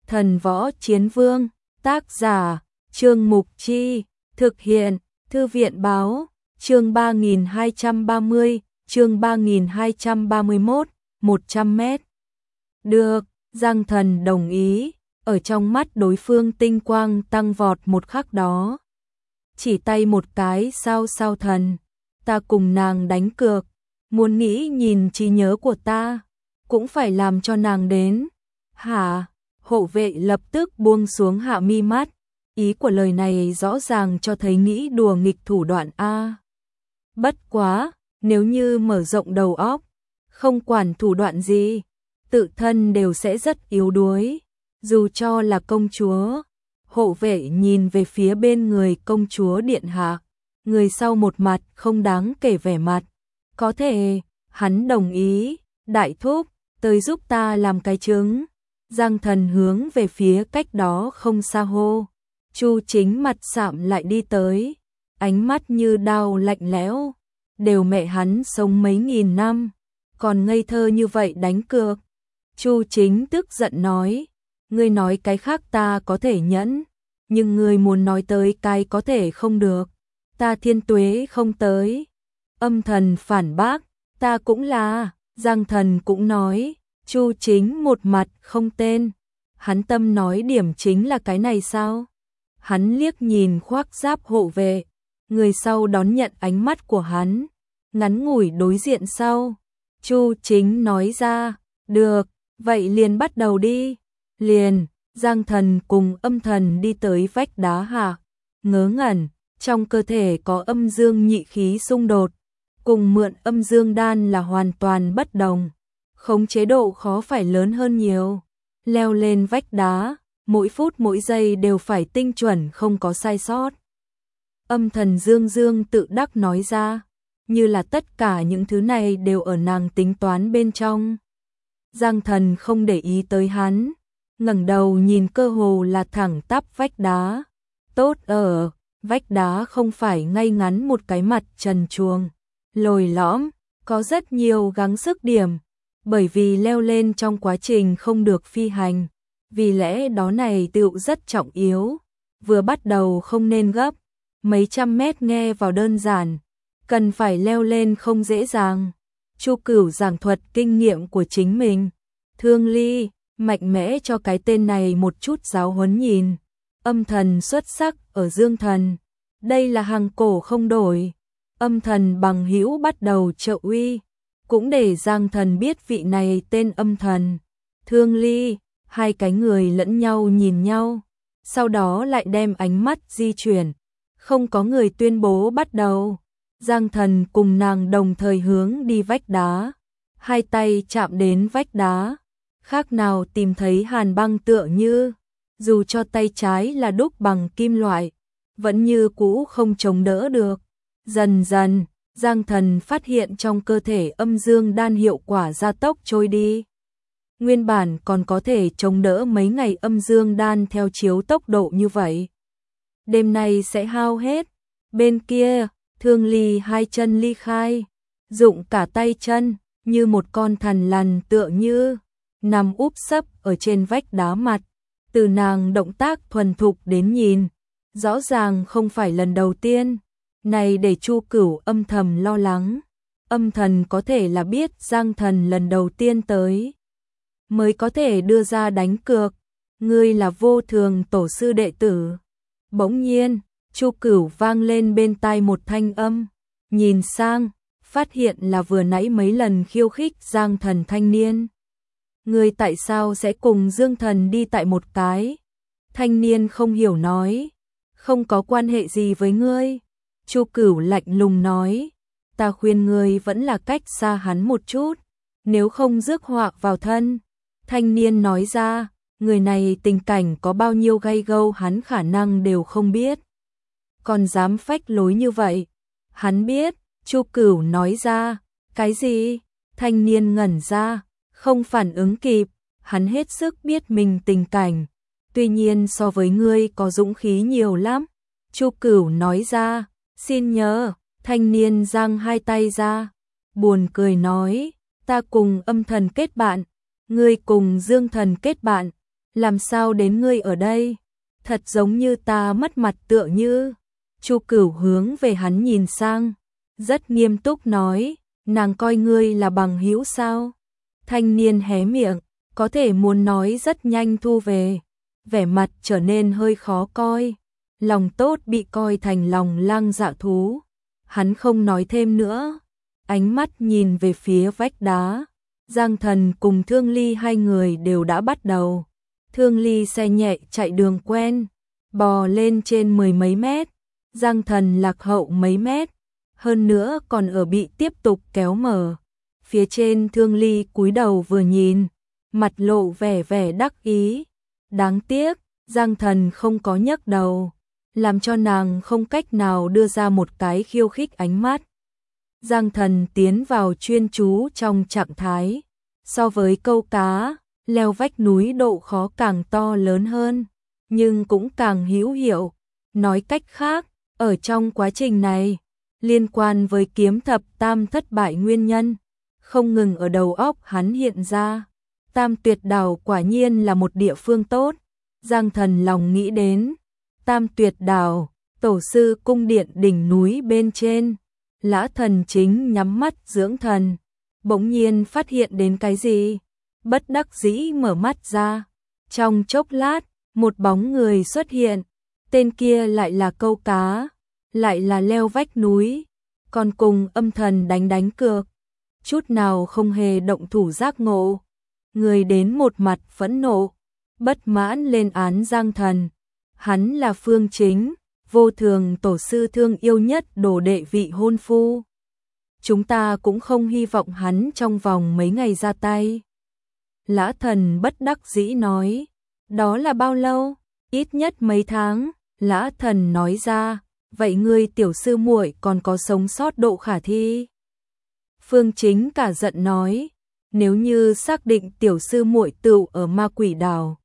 Thần Võ Chiến Vương, tác giả, Trương Mục Chi, thực hiện, Thư viện Báo, chương 3230, chương 3231, 100m. Được, Giang Thần đồng ý, ở trong mắt đối phương tinh quang tăng vọt một khắc đó. Chỉ tay một cái, sao thần, ta cùng nàng đánh cược, muốn nghĩ nhìn trí nhớ của ta, cũng phải làm cho nàng đến. Hả? Hộ vệ lập tức buông xuống hạ mi mắt, ý của lời này rõ ràng cho thấy nghĩ đùa nghịch thủ đoạn a. Bất quá, nếu như mở rộng đầu óc, không quản thủ đoạn gì, tự thân đều sẽ rất yếu đuối, dù cho là công chúa. Hộ vệ nhìn về phía bên người công chúa điện hạ, người sau một mặt không đáng kể vẻ mặt. Có thể, hắn đồng ý, đại thúc, tới giúp ta làm cái trứng. Giang Thần hướng về phía cách đó không xa hô. Chu Chính mặt sạm lại đi tới, ánh mắt như đao lạnh lẽo. Đều mẹ hắn sống mấy nghìn năm, còn ngây thơ như vậy đánh cược. Chu Chính tức giận nói, ngươi nói cái khác ta có thể nhẫn, nhưng ngươi muốn nói tới cái có thể không được, ta Thiên Tuế không tới. Âm Thần phản bác, ta cũng là. Giang Thần cũng nói. Chu Chính một mặt không tên, hắn tâm nói điểm chính là cái này sao? Hắn liếc nhìn khoác giáp hộ vệ, người sau đón nhận ánh mắt của hắn, ngắn ngủi đối diện sau. Chu Chính nói ra, được, vậy liền bắt đầu đi. Liền, Giang Thần cùng Âm Thần đi tới vách đá hạ, ngớ ngẩn, trong cơ thể có âm dương nhị khí xung đột, cùng mượn âm dương đan là hoàn toàn bất đồng. Khống chế độ khó phải lớn hơn nhiều. Leo lên vách đá, mỗi phút mỗi giây đều phải tinh chuẩn không có sai sót. Âm Thần Dương Dương tự đắc nói ra, như là tất cả những thứ này đều ở nàng tính toán bên trong. Giang Thần không để ý tới hắn, ngẩng đầu nhìn cơ hồ là thẳng tắp vách đá. Tốt ở, vách đá không phải ngay ngắn một cái mặt trần truồng, lồi lõm, có rất nhiều gắng sức điểm. Bởi vì leo lên trong quá trình không được phi hành, vì lẽ đó này tựu rất trọng yếu, vừa bắt đầu không nên gấp, mấy trăm mét nghe vào đơn giản, cần phải leo lên không dễ dàng. Chu Cửu giảng thuật kinh nghiệm của chính mình, Thương Ly, mạnh mẽ cho cái tên này một chút giáo huấn nhìn. Âm Thần xuất sắc ở Dương Thần, đây là hàng cổ không đổi. Âm Thần bằng hữu bắt đầu trợ uy, cũng để Giang Thần biết vị này tên Âm Thần. Thương Ly, hai cái người lẫn nhau nhìn nhau, sau đó lại đem ánh mắt di chuyển, không có người tuyên bố bắt đầu. Giang Thần cùng nàng đồng thời hướng đi vách đá, hai tay chạm đến vách đá, khác nào tìm thấy hàn băng tựa như, dù cho tay trái là đúc bằng kim loại, vẫn như cũ không chống đỡ được. Dần dần, Giang Thần phát hiện trong cơ thể âm dương đan hiệu quả gia tốc trôi đi. Nguyên bản còn có thể chống đỡ mấy ngày âm dương đan theo chiếu tốc độ như vậy, đêm nay sẽ hao hết. Bên kia, Thương Ly hai chân ly khai, dụng cả tay chân, như một con thằn lằn tựa như, nằm úp sấp ở trên vách đá mặt. Từ nàng động tác thuần thục đến nhìn, rõ ràng không phải lần đầu tiên. Này để Chu Cửu âm thầm lo lắng. Âm Thần có thể là biết Giang Thần lần đầu tiên tới, mới có thể đưa ra đánh cược. Ngươi là Vô Thường tổ sư đệ tử. Bỗng nhiên, Chu Cửu vang lên bên tai một thanh âm. Nhìn sang, phát hiện là vừa nãy mấy lần khiêu khích Giang Thần thanh niên. Ngươi tại sao sẽ cùng Dương Thần đi tại một cái? Thanh niên không hiểu nói, không có quan hệ gì với ngươi. Chu Cửu lạnh lùng nói, ta khuyên ngươi vẫn là cách xa hắn một chút, nếu không rước họa vào thân. Thanh niên nói ra, người này tình cảnh có bao nhiêu gay gâu hắn khả năng đều không biết, còn dám phách lối như vậy. Hắn biết. Chu Cửu nói ra, cái gì? Thanh niên ngẩn ra, không phản ứng kịp, hắn hết sức biết mình tình cảnh, tuy nhiên so với ngươi có dũng khí nhiều lắm. Chu Cửu nói ra, xin nhớ. Thanh niên giang hai tay ra, buồn cười nói, ta cùng Âm Thần kết bạn, ngươi cùng Dương Thần kết bạn, làm sao đến ngươi ở đây? Thật giống như ta mất mặt tựa như. Chu Cửu hướng về hắn nhìn sang, rất nghiêm túc nói, nàng coi ngươi là bằng hữu sao? Thanh niên hé miệng, có thể muốn nói rất nhanh thu về, vẻ mặt trở nên hơi khó coi, lòng tốt bị coi thành lòng lang dạ thú. Hắn không nói thêm nữa, ánh mắt nhìn về phía vách đá. Giang Thần cùng Thương Ly hai người đều đã bắt đầu. Thương Ly xe nhẹ chạy đường quen, bò lên trên 10 mấy mét, Giang Thần lạc hậu mấy mét, hơn nữa còn ở bị tiếp tục kéo mở. Phía trên Thương Ly cúi đầu vừa nhìn, mặt lộ vẻ đắc ý. Đáng tiếc, Giang Thần không có nhấc đầu, làm cho nàng không cách nào đưa ra một cái khiêu khích ánh mắt. Giang Thần tiến vào chuyên chú trong trạng thái, so với câu cá, leo vách núi độ khó càng to lớn hơn, nhưng cũng càng hữu hiệu. Nói cách khác, ở trong quá trình này, liên quan với kiếm thập tam thất bại nguyên nhân, không ngừng ở đầu óc hắn hiện ra. Tam Tuyệt Đảo quả nhiên là một địa phương tốt. Giang Thần lòng nghĩ đến Tam Tuyệt Đảo, tổ sư cung điện đỉnh núi bên trên. Lã Thần chính nhắm mắt dưỡng thần, bỗng nhiên phát hiện đến cái gì, bất đắc dĩ mở mắt ra. Trong chốc lát, một bóng người xuất hiện, tên kia lại là câu cá, lại là leo vách núi, còn cùng âm thần đánh cược, chút nào không hề động thủ giác ngộ. Người đến một mặt phẫn nộ, bất mãn lên án Giang Thần. Hắn là Phương Chính, Vô Thường tổ sư thương yêu nhất đồ đệ vị hôn phu. Chúng ta cũng không hy vọng hắn trong vòng mấy ngày ra tay. Lã Thần bất đắc dĩ nói, đó là bao lâu? Ít nhất mấy tháng. Lã Thần nói ra, vậy ngươi tiểu sư muội còn có sống sót độ khả thi? Phương Chính cả giận nói, nếu như xác định tiểu sư muội tựu ở Ma Quỷ Đảo,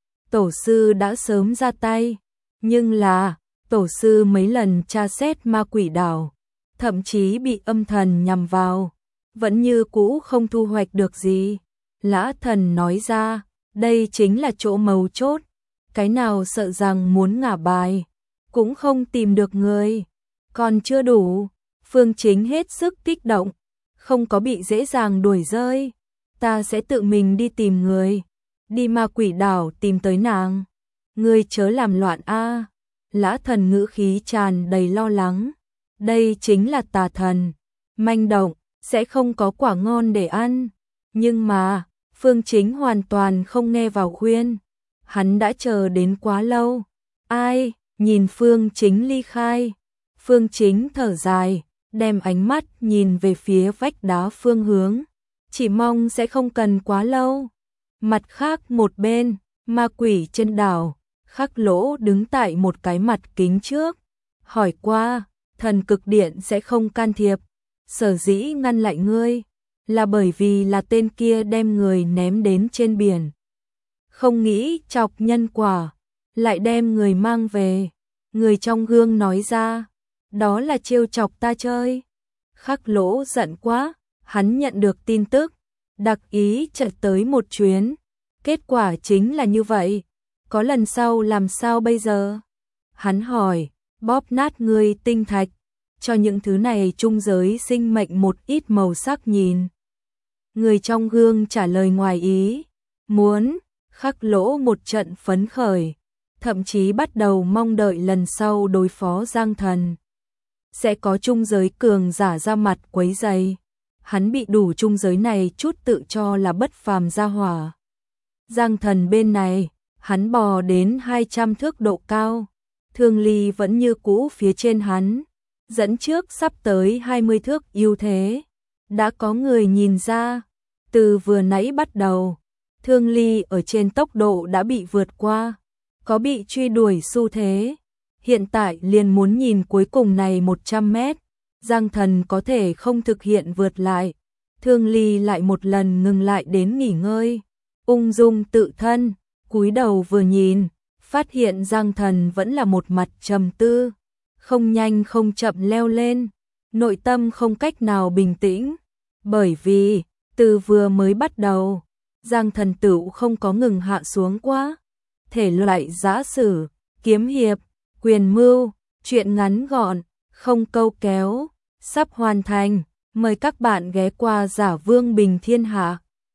tổ sư đã sớm ra tay, nhưng là tổ sư mấy lần tra xét Ma Quỷ Đảo, thậm chí bị âm thần nhằm vào, vẫn như cũ không thu hoạch được gì. Lã Thần nói ra, đây chính là chỗ mấu chốt, cái nào sợ rằng muốn ngả bài, cũng không tìm được người, còn chưa đủ. Phương Chính hết sức kích động, không có bị dễ dàng đuổi rơi, ta sẽ tự mình đi tìm người, đi Ma Quỷ Đảo tìm tới nàng, ngươi chớ làm loạn a. Lã Thần ngữ khí tràn đầy lo lắng, đây chính là tà thần, manh động, sẽ không có quả ngon để ăn. Nhưng mà, Phương Chính hoàn toàn không nghe vào khuyên, hắn đã chờ đến quá lâu. Ai, nhìn Phương Chính ly khai, Phương Chính thở dài, đem ánh mắt nhìn về phía vách đá phương hướng, chỉ mong sẽ không cần quá lâu. Mặt khác một bên, ma quỷ trên đảo, Khắc Lỗ đứng tại một cái mặt kính trước, hỏi qua, thần cực điện sẽ không can thiệp, sở dĩ ngăn lại ngươi, là bởi vì là tên kia đem người ném đến trên biển. Không nghĩ chọc nhân quả, lại đem người mang về. Người trong gương nói ra, đó là trêu chọc ta chơi. Khắc Lỗ giận quá, hắn nhận được tin tức, đặc ý chạy tới một chuyến. Kết quả chính là như vậy, có lần sau làm sao bây giờ? Hắn hỏi, bóp nát ngươi tinh thạch, cho những thứ này trung giới sinh mệnh một ít màu sắc nhìn. Người trong gương trả lời ngoài ý, muốn. Khắc Lỗ một trận phấn khởi, thậm chí bắt đầu mong đợi lần sau đối phó Giang Thần sẽ có trung giới cường giả ra mặt quấy rầy. Hắn bị đủ trung giới này chút tự cho là bất phàm gia hỏa. Giang Thần bên này, hắn bò đến 200 thước độ cao, Thương Ly vẫn như cũ phía trên hắn, dẫn trước sắp tới 20 thước ưu thế. Đã có người nhìn ra, từ vừa nãy bắt đầu, Thương Ly ở trên tốc độ đã bị vượt qua, có bị truy đuổi xu thế. Hiện tại liền muốn nhìn cuối cùng này 100 mét, Giang Thần có thể không thực hiện vượt lại. Thương Ly lại một lần ngừng lại đến nghỉ ngơi, ung dung tự thân, cúi đầu vừa nhìn, phát hiện Giang Thần vẫn là một mặt trầm tư, không nhanh không chậm leo lên, nội tâm không cách nào bình tĩnh, bởi vì từ vừa mới bắt đầu, Giang Thần Tửu không có ngừng hạ xuống quá. Thể loại giã sử, kiếm hiệp, quyền mưu, truyện ngắn gọn, không câu kéo, sắp hoàn thành. Mời các bạn ghé qua Giả Vương Bình Thiên Hạ.